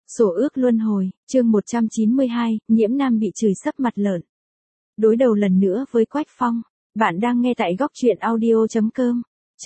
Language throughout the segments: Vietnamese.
Sổ ước luân hồi, chương 192, Nhiễm Nam bị chửi sấp mặt lợn. Đối đầu lần nữa với Quách Phong. Bạn đang nghe tại góc truyện audio.com.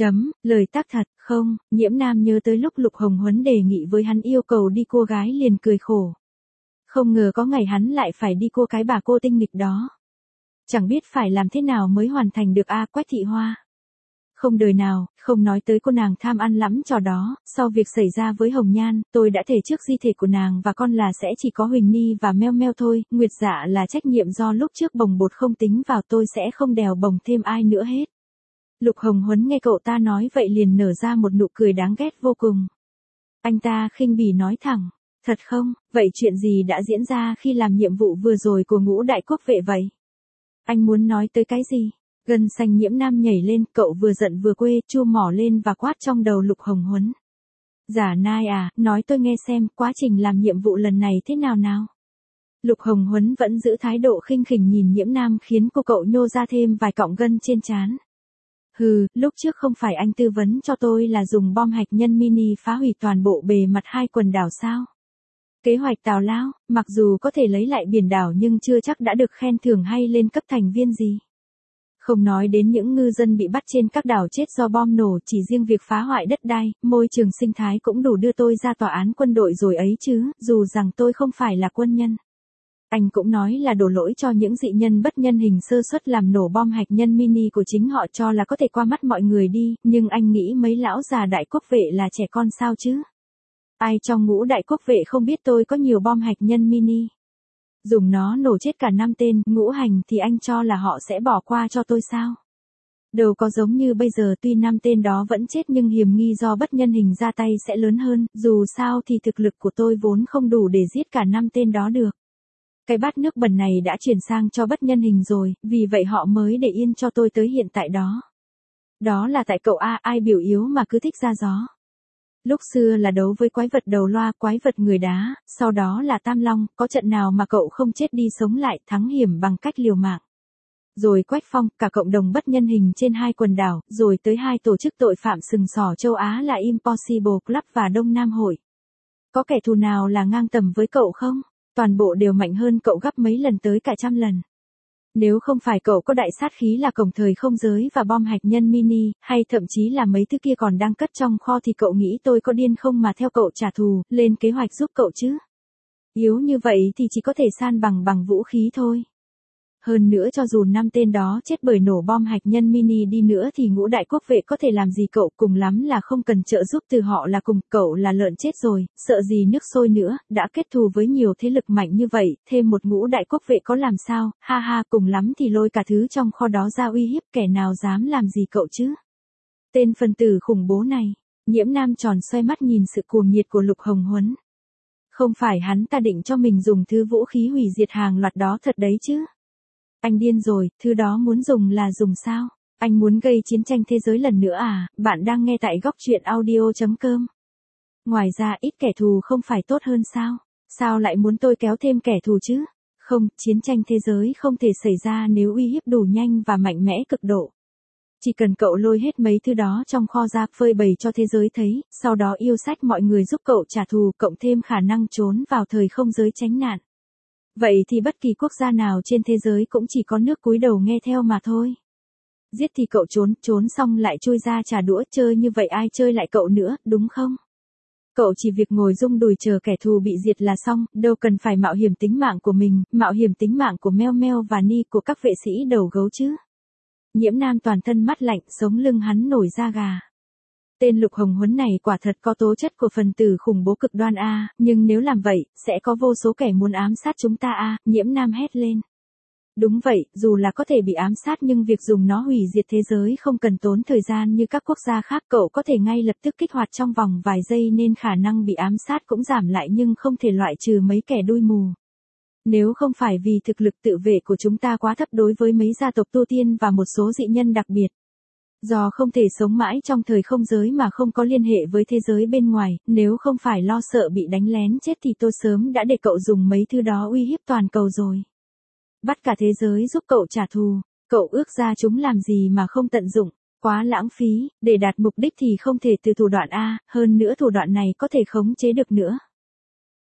Lời tác thật, không, Nhiễm Nam nhớ tới lúc Lục Hồng Huấn đề nghị với hắn yêu cầu đi cua gái liền cười khổ. Không ngờ có ngày hắn lại phải đi cua cái bà cô tinh nghịch đó. Chẳng biết phải làm thế nào mới hoàn thành được Quách Thị Hoa. Không đời nào, không nói tới cô nàng tham ăn lắm trò đó, sau việc xảy ra với Hồng Nhan, tôi đã thề trước di thể của nàng và con là sẽ chỉ có Huỳnh Ni và Meo Meo thôi, Nguyệt Dạ là trách nhiệm do lúc trước bồng bột không tính vào, tôi sẽ không đèo bồng thêm ai nữa hết. Lục Hồng Huấn nghe cậu ta nói vậy liền nở ra một nụ cười đáng ghét vô cùng. Anh ta khinh bỉ nói thẳng, thật không, vậy chuyện gì đã diễn ra khi làm nhiệm vụ vừa rồi của Ngũ Đại Quốc Vệ vậy? Anh muốn nói tới cái gì? Gân xanh Nhiễm Nam nhảy lên, cậu vừa giận vừa quê, chua mỏ lên và quát trong đầu Lục Hồng Huấn. Giả nai à, nói tôi nghe xem, quá trình làm nhiệm vụ lần này thế nào nào? Lục Hồng Huấn vẫn giữ thái độ khinh khỉnh nhìn Nhiễm Nam khiến cậu nhô ra thêm vài cọng gân trên trán. Hừ, lúc trước không phải anh tư vấn cho tôi là dùng bom hạt nhân mini phá hủy toàn bộ bề mặt hai quần đảo sao? Kế hoạch tào lao, mặc dù có thể lấy lại biển đảo nhưng chưa chắc đã được khen thưởng hay lên cấp thành viên gì. Không nói đến những ngư dân bị bắt trên các đảo chết do bom nổ, chỉ riêng việc phá hoại đất đai, môi trường sinh thái cũng đủ đưa tôi ra tòa án quân đội rồi ấy chứ, dù rằng tôi không phải là quân nhân. Anh cũng nói là đổ lỗi cho những dị nhân bất nhân hình sơ suất làm nổ bom hạt nhân mini của chính họ cho là có thể qua mắt mọi người đi, nhưng anh nghĩ mấy lão già Đại Quốc Vệ là trẻ con sao chứ? Ai trong Ngũ Đại Quốc Vệ không biết tôi có nhiều bom hạt nhân mini? Dùng nó nổ chết cả 5 tên ngũ hành thì anh cho là họ sẽ bỏ qua cho tôi sao? Đâu có giống như bây giờ, tuy 5 tên đó vẫn chết nhưng hiểm nghi do bất nhân hình ra tay sẽ lớn hơn, dù sao thì thực lực của tôi vốn không đủ để giết cả 5 tên đó được. Cái bát nước bẩn này đã chuyển sang cho bất nhân hình rồi, vì vậy họ mới để yên cho tôi tới hiện tại đó. Đó là tại cậu ai biểu yếu mà cứ thích ra gió. Lúc xưa là đấu với quái vật đầu loa, quái vật người đá, sau đó là Tam Long, có trận nào mà cậu không chết đi sống lại, thắng hiểm bằng cách liều mạng. Rồi Quách Phong, cả cộng đồng bất nhân hình trên hai quần đảo, rồi tới hai tổ chức tội phạm sừng sỏ châu Á là Impossible Club và Đông Nam Hội. Có kẻ thù nào là ngang tầm với cậu không? Toàn bộ đều mạnh hơn cậu gấp mấy lần, tới cả trăm lần. Nếu không phải cậu có đại sát khí là cổng thời không giới và bom hạt nhân mini, hay thậm chí là mấy thứ kia còn đang cất trong kho thì cậu nghĩ tôi có điên không mà theo cậu trả thù, lên kế hoạch giúp cậu chứ? Yếu như vậy thì chỉ có thể san bằng vũ khí thôi. Hơn nữa cho dù 5 tên đó chết bởi nổ bom hạt nhân mini đi nữa thì Ngũ Đại Quốc Vệ có thể làm gì cậu, cùng lắm là không cần trợ giúp từ họ là cùng, cậu là lợn chết rồi, sợ gì nước sôi nữa, đã kết thù với nhiều thế lực mạnh như vậy, thêm một Ngũ Đại Quốc Vệ có làm sao, ha ha, cùng lắm thì lôi cả thứ trong kho đó ra uy hiếp, kẻ nào dám làm gì cậu chứ? Tên phần tử khủng bố này. Nhiễm Nam tròn xoay mắt nhìn sự cuồng nhiệt của Lục Hồng Huấn. Không phải hắn ta định cho mình dùng thứ vũ khí hủy diệt hàng loạt đó thật đấy chứ? Anh điên rồi, thứ đó muốn dùng là dùng sao? Anh muốn gây chiến tranh thế giới lần nữa à? Bạn đang nghe tại góc truyện audio.com. Ngoài ra ít kẻ thù không phải tốt hơn sao? Sao lại muốn tôi kéo thêm kẻ thù chứ? Không, chiến tranh thế giới không thể xảy ra nếu uy hiếp đủ nhanh và mạnh mẽ cực độ. Chỉ cần cậu lôi hết mấy thứ đó trong kho ra phơi bày cho thế giới thấy, sau đó yêu sách mọi người giúp cậu trả thù, cộng thêm khả năng trốn vào thời không giới tránh nạn. Vậy thì bất kỳ quốc gia nào trên thế giới cũng chỉ có nước cúi đầu nghe theo mà thôi. Giết thì cậu trốn xong lại chui ra trả đũa, chơi như vậy ai chơi lại cậu nữa, đúng không? Cậu chỉ việc ngồi rung đùi chờ kẻ thù bị diệt là xong, đâu cần phải mạo hiểm tính mạng của mình, mạo hiểm tính mạng của Meo Meo và Ni, của các vệ sĩ đầu gấu chứ. Nhiễm Nam toàn thân mắt lạnh, sống lưng hắn nổi da gà. Tên Lục Hồng Huấn này quả thật có tố chất của phần tử khủng bố cực đoan nhưng nếu làm vậy, sẽ có vô số kẻ muốn ám sát chúng ta Nhiễm Nam hét lên. Đúng vậy, dù là có thể bị ám sát nhưng việc dùng nó hủy diệt thế giới không cần tốn thời gian như các quốc gia khác, cậu có thể ngay lập tức kích hoạt trong vòng vài giây nên khả năng bị ám sát cũng giảm lại nhưng không thể loại trừ mấy kẻ đuôi mù. Nếu không phải vì thực lực tự vệ của chúng ta quá thấp đối với mấy gia tộc tu tiên và một số dị nhân đặc biệt. Do không thể sống mãi trong thời không giới mà không có liên hệ với thế giới bên ngoài, nếu không phải lo sợ bị đánh lén chết thì tôi sớm đã để cậu dùng mấy thứ đó uy hiếp toàn cầu rồi. Bắt cả thế giới giúp cậu trả thù, cậu ước ra chúng làm gì mà không tận dụng, quá lãng phí, để đạt mục đích thì không thể từ thủ đoạn hơn nữa thủ đoạn này có thể khống chế được nữa.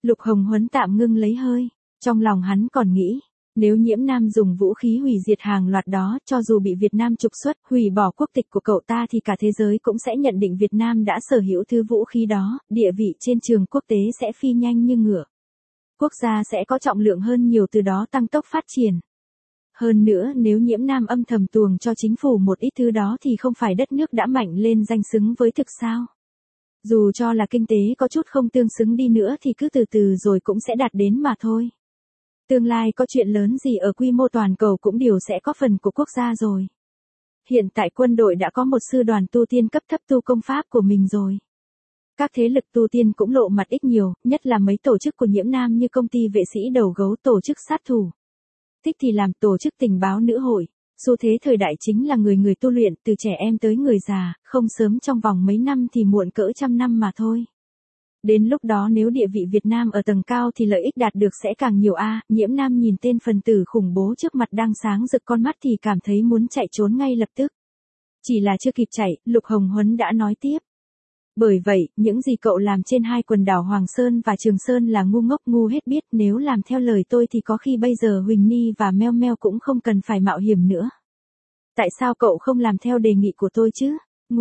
Lục Hồng Huấn tạm ngưng lấy hơi, trong lòng hắn còn nghĩ, nếu Nhiễm Nam dùng vũ khí hủy diệt hàng loạt đó, cho dù bị Việt Nam trục xuất, hủy bỏ quốc tịch của cậu ta thì cả thế giới cũng sẽ nhận định Việt Nam đã sở hữu thứ vũ khí đó, địa vị trên trường quốc tế sẽ phi nhanh như ngựa. Quốc gia sẽ có trọng lượng hơn nhiều, từ đó tăng tốc phát triển. Hơn nữa, nếu Nhiễm Nam âm thầm tuồng cho chính phủ một ít thứ đó thì không phải đất nước đã mạnh lên danh xứng với thực sao? Dù cho là kinh tế có chút không tương xứng đi nữa thì cứ từ từ rồi cũng sẽ đạt đến mà thôi. Tương lai có chuyện lớn gì ở quy mô toàn cầu cũng đều sẽ có phần của quốc gia rồi. Hiện tại quân đội đã có một sư đoàn tu tiên cấp thấp tu công pháp của mình rồi. Các thế lực tu tiên cũng lộ mặt ít nhiều, nhất là mấy tổ chức của Nhiễm Nam như công ty vệ sĩ đầu gấu, tổ chức sát thủ. Thích thì làm tổ chức tình báo nữ hội. Xu thế thời đại chính là người người tu luyện, từ trẻ em tới người già, không sớm trong vòng mấy năm thì muộn cỡ trăm năm mà thôi. Đến lúc đó nếu địa vị Việt Nam ở tầng cao thì lợi ích đạt được sẽ càng nhiều a. Nhiễm Nam nhìn tên phần tử khủng bố trước mặt đang sáng rực con mắt thì cảm thấy muốn chạy trốn ngay lập tức. Chỉ là chưa kịp chạy, Lục Hồng Huấn đã nói tiếp. Bởi vậy, những gì cậu làm trên hai quần đảo Hoàng Sơn và Trường Sơn là ngu ngốc ngu hết biết, nếu làm theo lời tôi thì có khi bây giờ Huỳnh Ni và Meo Meo cũng không cần phải mạo hiểm nữa. Tại sao cậu không làm theo đề nghị của tôi chứ?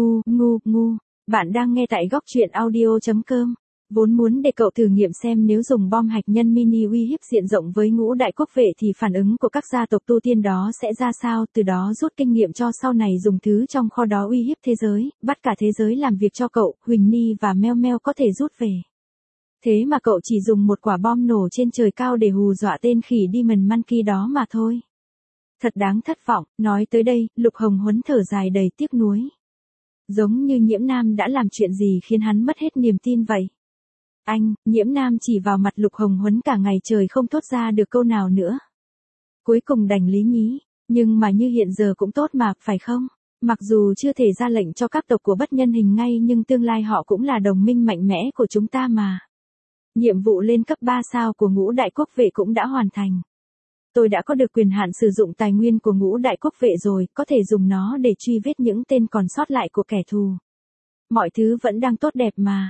Ngu. Bạn đang nghe tại góc truyện audio.com. Vốn muốn để cậu thử nghiệm xem nếu dùng bom hạt nhân mini uy hiếp diện rộng với ngũ đại quốc vệ thì phản ứng của các gia tộc tu tiên đó sẽ ra sao, từ đó rút kinh nghiệm cho sau này dùng thứ trong kho đó uy hiếp thế giới, bắt cả thế giới làm việc cho cậu, Huỳnh Ni và Meo Meo có thể rút về. Thế mà cậu chỉ dùng một quả bom nổ trên trời cao để hù dọa tên khỉ Demon Monkey đó mà thôi. Thật đáng thất vọng. Nói tới đây, Lục Hồng Huấn thở dài đầy tiếc nuối. Giống như Nhiễm Nam đã làm chuyện gì khiến hắn mất hết niềm tin vậy. Nhiễm Nam chỉ vào mặt Lục Hồng Huấn cả ngày trời không thốt ra được câu nào nữa. Cuối cùng đành lý nhí, nhưng mà như hiện giờ cũng tốt mà, phải không? Mặc dù chưa thể ra lệnh cho các tộc của bất nhân hình ngay nhưng tương lai họ cũng là đồng minh mạnh mẽ của chúng ta mà. Nhiệm vụ lên cấp 3 sao của ngũ đại quốc vệ cũng đã hoàn thành. Tôi đã có được quyền hạn sử dụng tài nguyên của ngũ đại quốc vệ rồi, có thể dùng nó để truy vết những tên còn sót lại của kẻ thù. Mọi thứ vẫn đang tốt đẹp mà.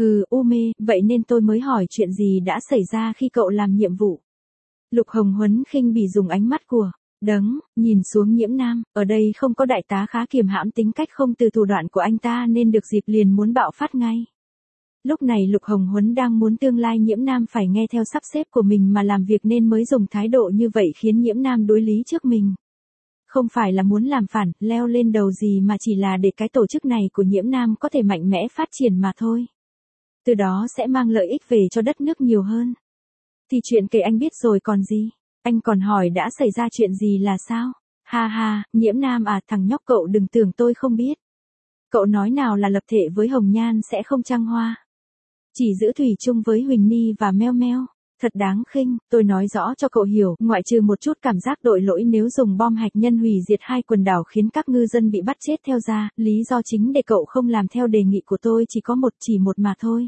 Vậy nên tôi mới hỏi chuyện gì đã xảy ra khi cậu làm nhiệm vụ. Lục Hồng Huấn khinh bỉ dùng ánh mắt của đấng nhìn xuống Nhiễm Nam, ở đây không có đại tá khá kiềm hãm tính cách không từ thủ đoạn của anh ta nên được dịp liền muốn bạo phát ngay. Lúc này Lục Hồng Huấn đang muốn tương lai Nhiễm Nam phải nghe theo sắp xếp của mình mà làm việc nên mới dùng thái độ như vậy khiến Nhiễm Nam đối lý trước mình. Không phải là muốn làm phản, leo lên đầu gì mà chỉ là để cái tổ chức này của Nhiễm Nam có thể mạnh mẽ phát triển mà thôi. Từ đó sẽ mang lợi ích về cho đất nước nhiều hơn. Thì chuyện kể anh biết rồi còn gì. Anh còn hỏi đã xảy ra chuyện gì là sao? Ha, Nhiễm Nam à, thằng nhóc cậu đừng tưởng tôi không biết. Cậu nói nào là lập thể với Hồng Nhan sẽ không trăng hoa. Chỉ giữ thủy chung với Huỳnh Ni và Meo Meo. Thật đáng khinh, tôi nói rõ cho cậu hiểu, ngoại trừ một chút cảm giác tội lỗi nếu dùng bom hạt nhân hủy diệt hai quần đảo khiến các ngư dân bị bắt chết theo ra, lý do chính để cậu không làm theo đề nghị của tôi chỉ một mà thôi.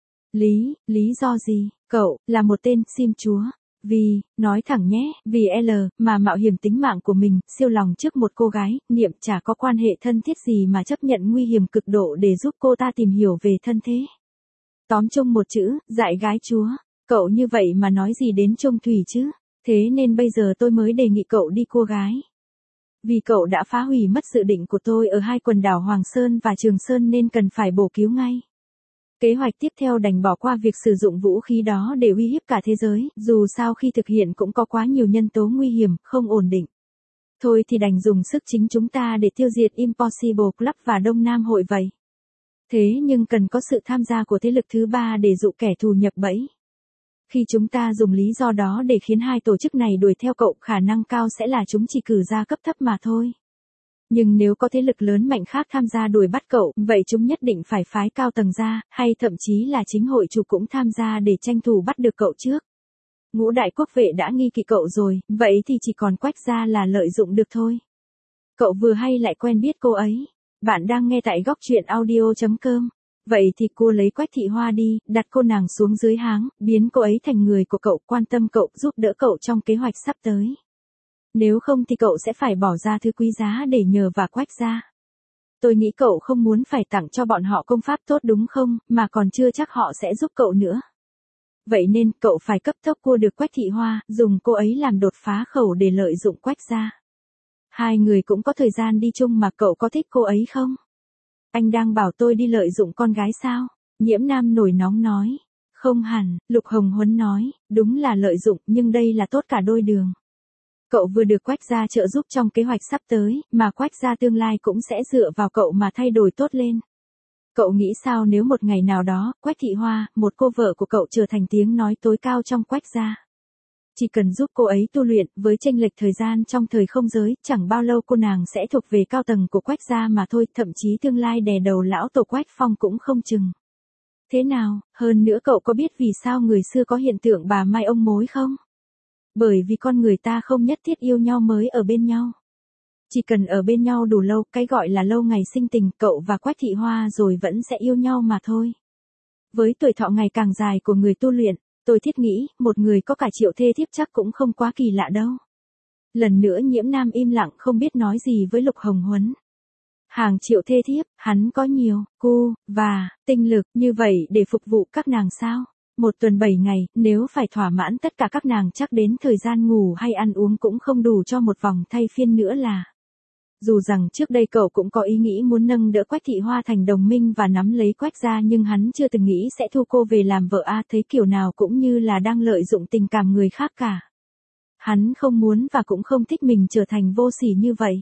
Lý do gì? Cậu, là một tên sim chúa. Nói thẳng nhé, vì mà mạo hiểm tính mạng của mình, siêu lòng trước một cô gái, niệm chả có quan hệ thân thiết gì mà chấp nhận nguy hiểm cực độ để giúp cô ta tìm hiểu về thân thế. Tóm chung một chữ, dại gái chúa. Cậu như vậy mà nói gì đến chung thủy chứ? Thế nên bây giờ tôi mới đề nghị cậu đi cô gái. Vì cậu đã phá hủy mất dự định của tôi ở hai quần đảo Hoàng Sơn và Trường Sơn nên cần phải bổ cứu ngay. Kế hoạch tiếp theo đành bỏ qua việc sử dụng vũ khí đó để uy hiếp cả thế giới, dù sao khi thực hiện cũng có quá nhiều nhân tố nguy hiểm, không ổn định. Thôi thì đành dùng sức chính chúng ta để tiêu diệt Impossible Club và Đông Nam Hội vậy. Thế nhưng cần có sự tham gia của thế lực thứ ba để dụ kẻ thù nhập bẫy. Khi chúng ta dùng lý do đó để khiến hai tổ chức này đuổi theo cậu, khả năng cao sẽ là chúng chỉ cử ra cấp thấp mà thôi. Nhưng nếu có thế lực lớn mạnh khác tham gia đuổi bắt cậu, vậy chúng nhất định phải phái cao tầng ra, hay thậm chí là chính hội chủ cũng tham gia để tranh thủ bắt được cậu trước. Ngũ đại quốc vệ đã nghi kỵ cậu rồi, vậy thì chỉ còn Quách gia là lợi dụng được thôi. Cậu vừa hay lại quen biết cô ấy. Bạn đang nghe tại góc truyện audio.com. Vậy thì cô lấy Quách Thị Hoa đi, đặt cô nàng xuống dưới háng, biến cô ấy thành người của cậu, quan tâm cậu, giúp đỡ cậu trong kế hoạch sắp tới. Nếu không thì cậu sẽ phải bỏ ra thứ quý giá để nhờ và Quách gia. Tôi nghĩ cậu không muốn phải tặng cho bọn họ công pháp tốt đúng không, mà còn chưa chắc họ sẽ giúp cậu nữa. Vậy nên cậu phải cấp tốc cua được Quách Thị Hoa, dùng cô ấy làm đột phá khẩu để lợi dụng Quách gia. Hai người cũng có thời gian đi chung mà cậu có thích cô ấy không? Anh đang bảo tôi đi lợi dụng con gái sao? Nhiễm Nam nổi nóng nói. Không hẳn, Lục Hồng Huấn nói, đúng là lợi dụng nhưng đây là tốt cả đôi đường. Cậu vừa được Quách gia trợ giúp trong kế hoạch sắp tới, mà Quách gia tương lai cũng sẽ dựa vào cậu mà thay đổi tốt lên. Cậu nghĩ sao nếu một ngày nào đó, Quách Thị Hoa, một cô vợ của cậu trở thành tiếng nói tối cao trong Quách gia? Chỉ cần giúp cô ấy tu luyện, với chênh lệch thời gian trong thời không giới, chẳng bao lâu cô nàng sẽ thuộc về cao tầng của Quách gia mà thôi, thậm chí tương lai đè đầu lão tổ Quách Phong cũng không chừng. Thế nào, hơn nữa cậu có biết vì sao người xưa có hiện tượng bà Mai ông mối không? Bởi vì con người ta không nhất thiết yêu nhau mới ở bên nhau. Chỉ cần ở bên nhau đủ lâu, cái gọi là lâu ngày sinh tình, cậu và Quách Thị Hoa rồi vẫn sẽ yêu nhau mà thôi. Với tuổi thọ ngày càng dài của người tu luyện, tôi thiết nghĩ, một người có cả triệu thê thiếp chắc cũng không quá kỳ lạ đâu. Lần nữa Nhiễm Nam im lặng không biết nói gì với Lục Hồng Huấn. Hàng triệu thê thiếp, hắn có nhiều, và tinh lực như vậy để phục vụ các nàng sao? Một tuần 7 ngày, nếu phải thỏa mãn tất cả các nàng chắc đến thời gian ngủ hay ăn uống cũng không đủ cho một vòng thay phiên nữa là. Dù rằng trước đây cậu cũng có ý nghĩ muốn nâng đỡ Quách Thị Hoa thành đồng minh và nắm lấy Quách gia nhưng hắn chưa từng nghĩ sẽ thu cô về làm vợ thấy kiểu nào cũng như là đang lợi dụng tình cảm người khác cả. Hắn không muốn và cũng không thích mình trở thành vô sỉ như vậy.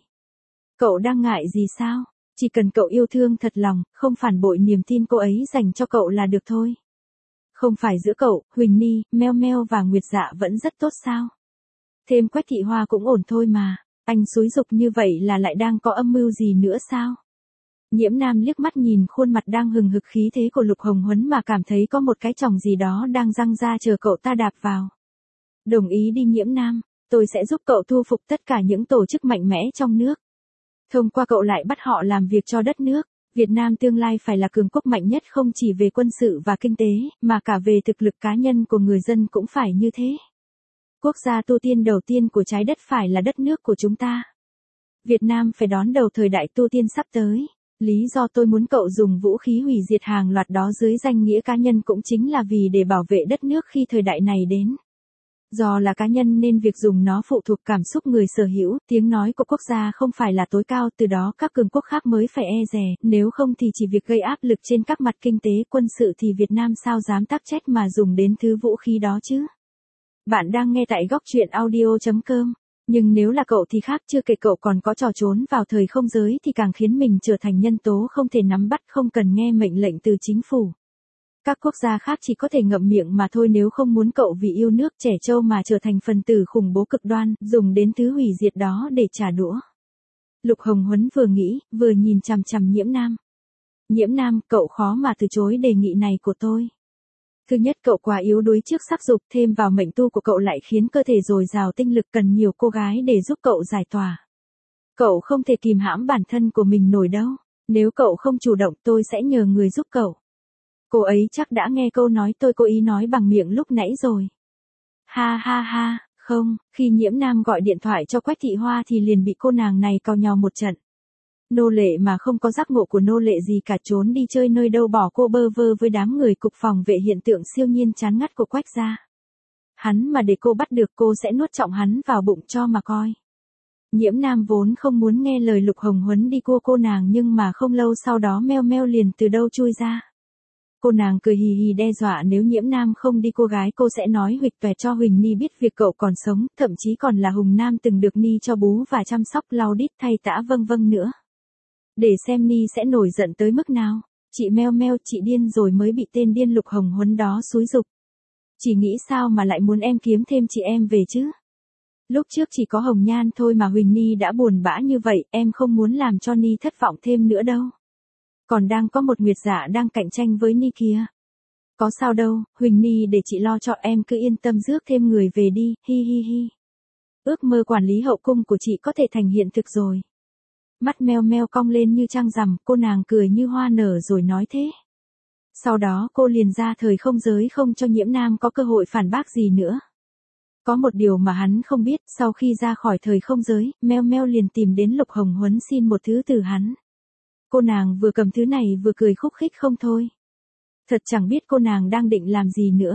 Cậu đang ngại gì sao? Chỉ cần cậu yêu thương thật lòng, không phản bội niềm tin cô ấy dành cho cậu là được thôi. Không phải giữa cậu, Huỳnh Ni, Meo Meo và Nguyệt Dạ vẫn rất tốt sao? Thêm Quách Thị Hoa cũng ổn thôi mà. Anh xúi giục như vậy là lại đang có âm mưu gì nữa sao? Nhiễm Nam liếc mắt nhìn khuôn mặt đang hừng hực khí thế của Lục Hồng Huấn mà cảm thấy có một cái chòng gì đó đang răng ra chờ cậu ta đạp vào. Đồng ý đi Nhiễm Nam, tôi sẽ giúp cậu thu phục tất cả những tổ chức mạnh mẽ trong nước. Thông qua cậu lại bắt họ làm việc cho đất nước. Việt Nam tương lai phải là cường quốc mạnh nhất không chỉ về quân sự và kinh tế, mà cả về thực lực cá nhân của người dân cũng phải như thế. Quốc gia tu tiên đầu tiên của trái đất phải là đất nước của chúng ta. Việt Nam phải đón đầu thời đại tu tiên sắp tới. Lý do tôi muốn cậu dùng vũ khí hủy diệt hàng loạt đó dưới danh nghĩa cá nhân cũng chính là vì để bảo vệ đất nước khi thời đại này đến. Do là cá nhân nên việc dùng nó phụ thuộc cảm xúc người sở hữu, tiếng nói của quốc gia không phải là tối cao, từ đó các cường quốc khác mới phải e dè, nếu không thì chỉ việc gây áp lực trên các mặt kinh tế, quân sự thì Việt Nam sao dám tác trách mà dùng đến thứ vũ khí đó chứ. Bạn đang nghe tại góc truyện audio.com. Nhưng nếu là cậu thì khác, chưa kể cậu còn có trò trốn vào thời không giới thì càng khiến mình trở thành nhân tố không thể nắm bắt, không cần nghe mệnh lệnh từ chính phủ. Các quốc gia khác chỉ có thể ngậm miệng mà thôi nếu không muốn cậu vì yêu nước trẻ trâu mà trở thành phần tử khủng bố cực đoan, dùng đến thứ hủy diệt đó để trả đũa. Lục Hồng Huấn vừa nghĩ, vừa nhìn chằm chằm Nhiễm Nam. Nhiễm Nam, cậu khó mà từ chối đề nghị này của tôi. Thứ nhất, cậu quá yếu đuối trước sắc dục, thêm vào mệnh tu của cậu lại khiến cơ thể dồi dào tinh lực, cần nhiều cô gái để giúp cậu giải tỏa. Cậu không thể kìm hãm bản thân của mình nổi đâu. Nếu cậu không chủ động tôi sẽ nhờ người giúp cậu. Cô ấy chắc đã nghe câu nói tôi cố ý nói bằng miệng lúc nãy rồi. Ha ha ha, không, khi Nhiễm Nam gọi điện thoại cho Quách Thị Hoa thì liền bị cô nàng này cau nhàu một trận. Nô lệ mà không có giác ngộ của nô lệ gì cả, trốn đi chơi nơi đâu bỏ cô bơ vơ với đám người cục phòng vệ hiện tượng siêu nhiên chán ngắt của Quách gia. Hắn mà để cô bắt được cô sẽ nuốt trọng hắn vào bụng cho mà coi. Nhiễm Nam vốn không muốn nghe lời Lục Hồng Huấn đi cua cô nàng nhưng mà không lâu sau đó Meo Meo liền từ đâu chui ra. Cô nàng cười hì hì đe dọa nếu Nhiễm Nam không đi cô gái cô sẽ nói huỵch toẹt cho Huỳnh Ni biết việc cậu còn sống, thậm chí còn là Hùng Nam từng được Ni cho bú và chăm sóc lau đít thay tã vâng vâng nữa. Để xem Ni sẽ nổi giận tới mức nào. Chị Meo Meo, chị điên rồi mới bị tên điên Lục Hồng Huấn đó xúi giục. Chị nghĩ sao mà lại muốn em kiếm thêm chị em về chứ? Lúc trước chỉ có Hồng Nhan thôi mà Huỳnh Ni đã buồn bã như vậy, em không muốn làm cho Ni thất vọng thêm nữa đâu. Còn đang có một Nguyệt Dạ đang cạnh tranh với Ni kìa. Có sao đâu, Huỳnh Ni để chị lo cho, em cứ yên tâm rước thêm người về đi, hi hi hi. Ước mơ quản lý hậu cung của chị có thể thành hiện thực rồi. Mắt Meo Meo cong lên như trăng rằm, cô nàng cười như hoa nở rồi nói thế. Sau đó cô liền ra thời không giới không cho Nhiễm Nam có cơ hội phản bác gì nữa. Có một điều mà hắn không biết, sau khi ra khỏi thời không giới, Meo Meo liền tìm đến Lục Hồng Huấn xin một thứ từ hắn. Cô nàng vừa cầm thứ này vừa cười khúc khích không thôi. Thật chẳng biết cô nàng đang định làm gì nữa.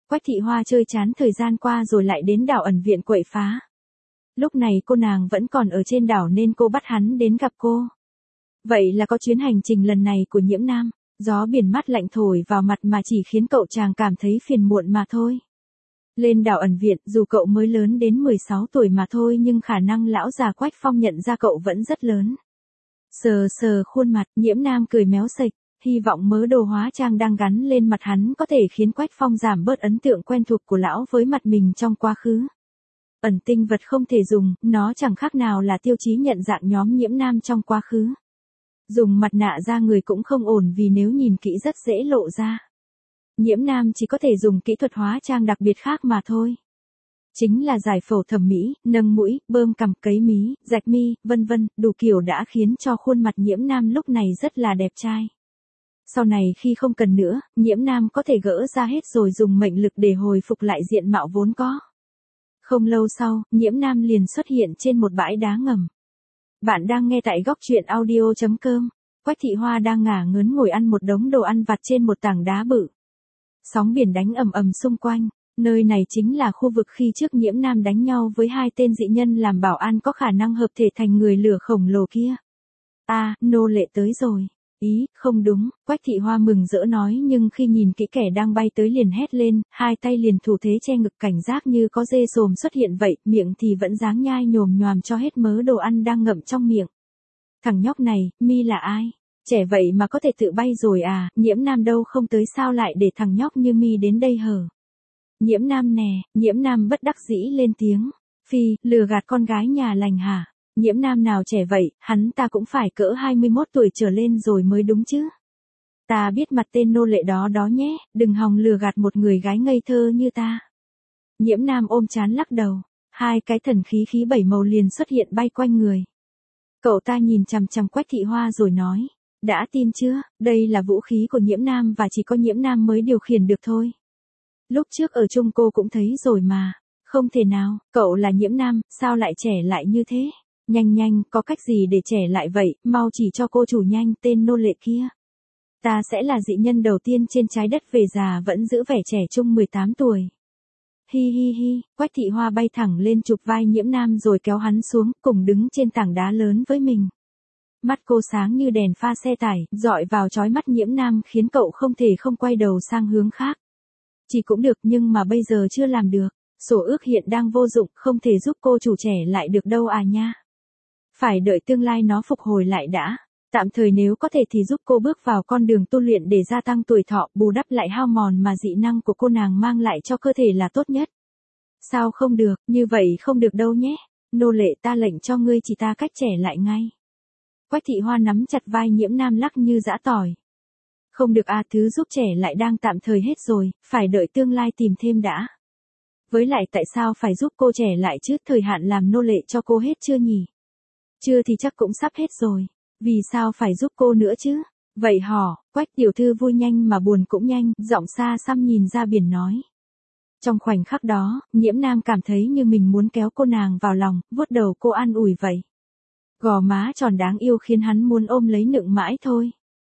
Quách Thị Hoa chơi chán thời gian qua rồi lại đến đảo ẩn viện quậy phá. Lúc này cô nàng vẫn còn ở trên đảo nên cô bắt hắn đến gặp cô. Vậy là có chuyến hành trình lần này của Nhiễm Nam, gió biển mát lạnh thổi vào mặt mà chỉ khiến cậu chàng cảm thấy phiền muộn mà thôi. Lên đảo ẩn viện, dù cậu mới lớn đến 16 tuổi mà thôi nhưng khả năng lão già Quách Phong nhận ra cậu vẫn rất lớn. Sờ sờ khuôn mặt, Nhiễm Nam cười méo sạch, hy vọng mớ đồ hóa trang đang gắn lên mặt hắn có thể khiến Quách Phong giảm bớt ấn tượng quen thuộc của lão với mặt mình trong quá khứ. Ẩn tinh vật không thể dùng, nó chẳng khác nào là tiêu chí nhận dạng nhóm Nhiễm Nam trong quá khứ. Dùng mặt nạ ra người cũng không ổn vì nếu nhìn kỹ rất dễ lộ ra. Nhiễm Nam chỉ có thể dùng kỹ thuật hóa trang đặc biệt khác mà thôi. Chính là giải phẫu thẩm mỹ, nâng mũi, bơm cằm, cấy mí, rạch mi, vân vân, đủ kiểu đã khiến cho khuôn mặt Nhiễm Nam lúc này rất là đẹp trai. Sau này khi không cần nữa, Nhiễm Nam có thể gỡ ra hết rồi dùng mệnh lực để hồi phục lại diện mạo vốn có. Không lâu sau, Nhiễm Nam liền xuất hiện trên một bãi đá ngầm. Bạn đang nghe tại góc truyện audio.com. Quách Thị Hoa đang ngả ngớn ngồi ăn một đống đồ ăn vặt trên một tảng đá bự. Sóng biển đánh ầm ầm xung quanh, nơi này chính là khu vực khi trước Nhiễm Nam đánh nhau với hai tên dị nhân làm bảo an có khả năng hợp thể thành người lửa khổng lồ kia. Nô lệ tới rồi. Ý, không đúng, Quách Thị Hoa mừng rỡ nói nhưng khi nhìn kỹ kẻ đang bay tới liền hét lên, hai tay liền thủ thế che ngực cảnh giác như có dê sồm xuất hiện vậy, miệng thì vẫn dáng nhai nhồm nhoàm cho hết mớ đồ ăn đang ngậm trong miệng. Thằng nhóc này, mi là ai? Trẻ vậy mà có thể tự bay rồi à, Nhiễm Nam đâu không tới sao lại để thằng nhóc như mi đến đây hở? Nhiễm Nam nè, Nhiễm Nam bất đắc dĩ lên tiếng, phi, lừa gạt con gái nhà lành hả? Nhiễm Nam nào trẻ vậy, hắn ta cũng phải cỡ 21 tuổi trở lên rồi mới đúng chứ. Ta biết mặt tên nô lệ đó đó nhé, đừng hòng lừa gạt một người gái ngây thơ như ta. Nhiễm Nam ôm trán lắc đầu, hai cái thần khí bảy màu liền xuất hiện bay quanh người. Cậu ta nhìn chằm chằm Quách Thị Hoa rồi nói, đã tin chưa, đây là vũ khí của Nhiễm Nam và chỉ có Nhiễm Nam mới điều khiển được thôi. Lúc trước ở chung cô cũng thấy rồi mà, không thể nào, cậu là Nhiễm Nam, sao lại trẻ lại như thế? Nhanh, có cách gì để trẻ lại vậy, mau chỉ cho cô chủ nhanh, tên nô lệ kia. Ta sẽ là dị nhân đầu tiên trên trái đất về già vẫn giữ vẻ trẻ trung 18 tuổi. Hi, Quách Thị Hoa bay thẳng lên chụp vai Nhiễm Nam rồi kéo hắn xuống, cùng đứng trên tảng đá lớn với mình. Mắt cô sáng như đèn pha xe tải, dọi vào chói mắt Nhiễm Nam khiến cậu không thể không quay đầu sang hướng khác. Chỉ cũng được nhưng mà bây giờ chưa làm được, sổ ước hiện đang vô dụng, không thể giúp cô chủ trẻ lại được đâu à nha. Phải đợi tương lai nó phục hồi lại đã. Tạm thời nếu có thể thì giúp cô bước vào con đường tu luyện để gia tăng tuổi thọ, bù đắp lại hao mòn mà dị năng của cô nàng mang lại cho cơ thể là tốt nhất. Sao không được, như vậy không được đâu nhé. Nô lệ ta lệnh cho ngươi chỉ ta cách trẻ lại ngay. Quách Thị Hoa nắm chặt vai Nhiễm Nam lắc như giã tỏi. Không được à, thứ giúp trẻ lại đang tạm thời hết rồi, phải đợi tương lai tìm thêm đã. Với lại tại sao phải giúp cô trẻ lại chứ, thời hạn làm nô lệ cho cô hết chưa nhỉ? Chưa thì chắc cũng sắp hết rồi. Vì sao phải giúp cô nữa chứ? Vậy hò, Quách tiểu thư vui nhanh mà buồn cũng nhanh, giọng xa xăm nhìn ra biển nói. Trong khoảnh khắc đó, Nhiễm Nam cảm thấy như mình muốn kéo cô nàng vào lòng, vuốt đầu cô an ủi vậy. Gò má tròn đáng yêu khiến hắn muốn ôm lấy nựng mãi thôi.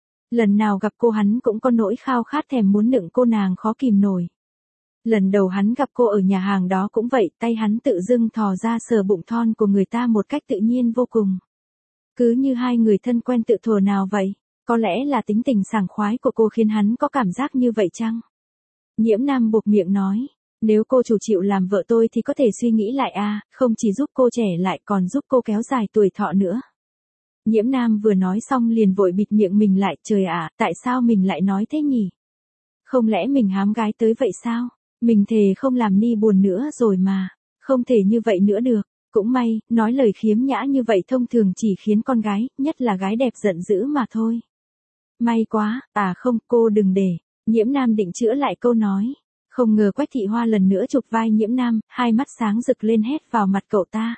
Lần nào gặp cô hắn cũng có nỗi khao khát thèm muốn nựng cô nàng khó kìm nổi. Lần đầu hắn gặp cô ở nhà hàng đó cũng vậy, tay hắn tự dưng thò ra sờ bụng thon của người ta một cách tự nhiên vô cùng. Cứ như hai người thân quen tự thuở nào vậy, có lẽ là tính tình sảng khoái của cô khiến hắn có cảm giác như vậy chăng? Nhiễm Nam buộc miệng nói, nếu cô chủ chịu làm vợ tôi thì có thể suy nghĩ lại à, không chỉ giúp cô trẻ lại còn giúp cô kéo dài tuổi thọ nữa. Nhiễm Nam vừa nói xong liền vội bịt miệng mình lại, trời ạ, tại sao mình lại nói thế nhỉ? Không lẽ mình hám gái tới vậy sao? Mình thề không làm ni buồn nữa rồi mà, không thể như vậy nữa được. Cũng may, nói lời khiếm nhã như vậy thông thường chỉ khiến con gái, nhất là gái đẹp giận dữ mà thôi. May quá, không, cô đừng để. Nhiễm Nam định chữa lại câu nói. Không ngờ Quách Thị Hoa lần nữa chụp vai Nhiễm Nam, hai mắt sáng rực lên hét vào mặt cậu ta.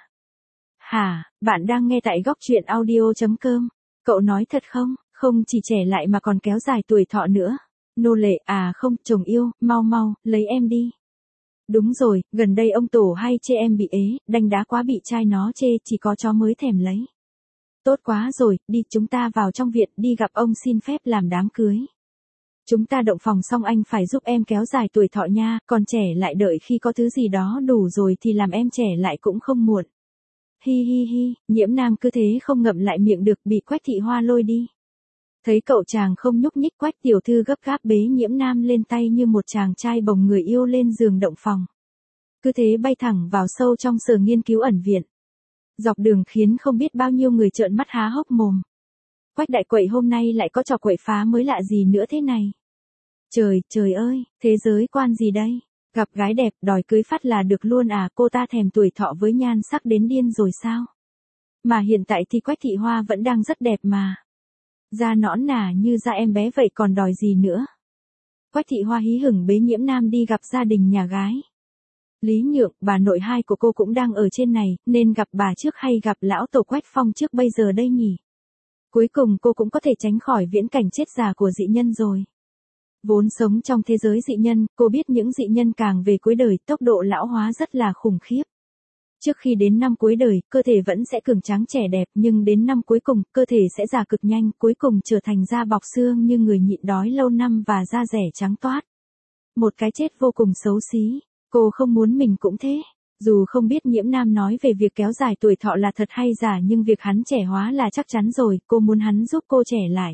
Hả, bạn đang nghe tại góc truyện audio.com. Cậu nói thật không, không chỉ trẻ lại mà còn kéo dài tuổi thọ nữa. Nô lệ, không, chồng yêu, mau, lấy em đi. Đúng rồi, gần đây ông tổ hay chê em bị ế, đanh đá quá bị trai nó chê, chỉ có chó mới thèm lấy. Tốt quá rồi, đi chúng ta vào trong viện đi gặp ông xin phép làm đám cưới. Chúng ta động phòng xong anh phải giúp em kéo dài tuổi thọ nha, còn trẻ lại đợi khi có thứ gì đó đủ rồi thì làm em trẻ lại cũng không muộn. Hi hi hi, Nhiễm Nam cứ thế không ngậm lại miệng được, bị Quách Thị Hoa lôi đi. Thấy cậu chàng không nhúc nhích, Quách tiểu thư gấp gáp bế Nhiễm Nam lên tay như một chàng trai bồng người yêu lên giường động phòng. Cứ thế bay thẳng vào sâu trong sở nghiên cứu ẩn viện. Dọc đường khiến không biết bao nhiêu người trợn mắt há hốc mồm. Quách đại quậy hôm nay lại có trò quậy phá mới lạ gì nữa thế này. Trời, trời ơi, thế giới quan gì đây? Gặp gái đẹp đòi cưới phát là được luôn à, cô ta thèm tuổi thọ với nhan sắc đến điên rồi sao? Mà hiện tại thì Quách Thị Hoa vẫn đang rất đẹp mà. Da nõn nà như da em bé vậy còn đòi gì nữa? Quách Thị Hoa hí hửng bế Nhiễm Nam đi gặp gia đình nhà gái. Lý Nhượng, bà nội hai của cô cũng đang ở trên này, nên gặp bà trước hay gặp lão tổ Quách Phong trước bây giờ đây nhỉ? Cuối cùng cô cũng có thể tránh khỏi viễn cảnh chết già của dị nhân rồi. Vốn sống trong thế giới dị nhân, cô biết những dị nhân càng về cuối đời, tốc độ lão hóa rất là khủng khiếp. Trước khi đến năm cuối đời, cơ thể vẫn sẽ cường tráng trẻ đẹp, nhưng đến năm cuối cùng, cơ thể sẽ già cực nhanh, cuối cùng trở thành da bọc xương như người nhịn đói lâu năm và da rẻ trắng toát. Một cái chết vô cùng xấu xí. Cô không muốn mình cũng thế. Dù không biết Nhiễm Nam nói về việc kéo dài tuổi thọ là thật hay giả, nhưng việc hắn trẻ hóa là chắc chắn rồi, cô muốn hắn giúp cô trẻ lại.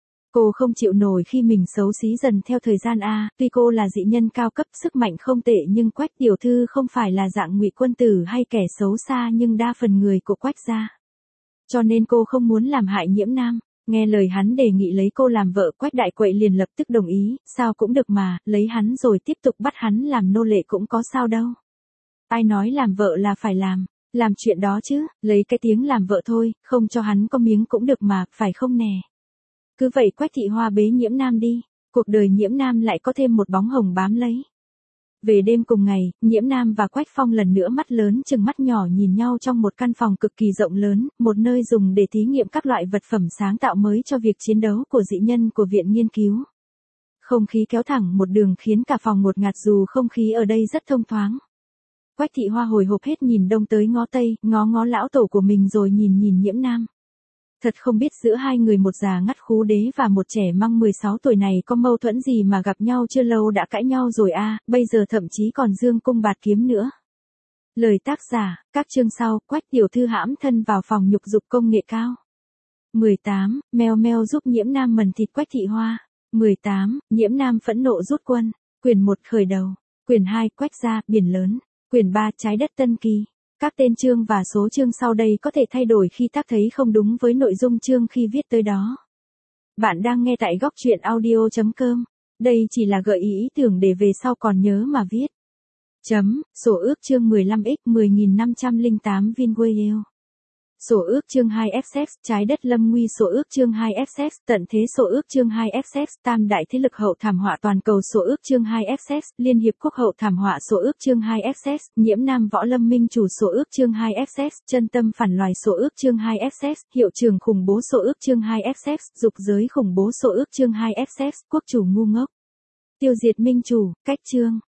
Cô không chịu nổi khi mình xấu xí dần theo thời gian a. Tuy cô là dị nhân cao cấp, sức mạnh không tệ, nhưng Quách tiểu thư không phải là dạng ngụy quân tử hay kẻ xấu xa nhưng đa phần người của Quách gia. Cho nên cô không muốn làm hại Nhiễm Nam. Nghe lời hắn đề nghị lấy cô làm vợ, Quách đại quậy liền lập tức đồng ý, sao cũng được mà, lấy hắn rồi tiếp tục bắt hắn làm nô lệ cũng có sao đâu. Ai nói làm vợ là phải làm chuyện đó chứ, lấy cái tiếng làm vợ thôi, không cho hắn có miếng cũng được mà, phải không nè. Cứ vậy Quách Thị Hoa bế Nhiễm Nam đi, cuộc đời Nhiễm Nam lại có thêm một bóng hồng bám lấy. Về đêm cùng ngày, Nhiễm Nam và Quách Phong lần nữa mắt lớn chừng mắt nhỏ nhìn nhau trong một căn phòng cực kỳ rộng lớn, một nơi dùng để thí nghiệm các loại vật phẩm sáng tạo mới cho việc chiến đấu của dị nhân của viện nghiên cứu. Không khí kéo thẳng một đường khiến cả phòng ngột ngạt dù không khí ở đây rất thông thoáng. Quách Thị Hoa hồi hộp hết nhìn đông tới ngó tây, ngó lão tổ của mình rồi nhìn Nhiễm Nam. Thật không biết giữa hai người một già ngắt khú đế và một trẻ măng 16 tuổi này có mâu thuẫn gì mà gặp nhau chưa lâu đã cãi nhau rồi a, bây giờ thậm chí còn dương cung bạt kiếm nữa. Lời tác giả, các chương sau, Quách tiểu thư hãm thân vào phòng nhục dục công nghệ cao. 18, meo meo giúp Nhiễm Nam mần thịt Quách Thị Hoa. 18, Nhiễm Nam phẫn nộ rút quân. Quyển 1 khởi đầu. Quyển 2 Quách gia, biển lớn. Quyển 3 trái đất Tân Kỳ. Các tên chương và số chương sau đây có thể thay đổi khi tác thấy không đúng với nội dung chương khi viết tới đó. Bạn đang nghe tại góc truyện audio.com. Đây chỉ là gợi ý tưởng để về sau còn nhớ mà viết. Sổ ước chương 15x 10.508 Vinwell. Sổ ước chương 2FX, trái đất lâm nguy. Sổ ước chương 2FX, tận thế. Sổ ước chương 2FX, tam đại thế lực hậu thảm họa toàn cầu. Sổ ước chương 2FX, Liên hiệp quốc hậu thảm họa. Sổ ước chương 2FX, Nhiễm Nam võ lâm minh chủ. Sổ ước chương 2FX, chân tâm phản loài. Sổ ước chương 2FX, hiệu trường khủng bố. Sổ ước chương 2FX, dục giới khủng bố. Sổ ước chương 2FX, quốc chủ ngu ngốc. Tiêu diệt minh chủ, cách chương.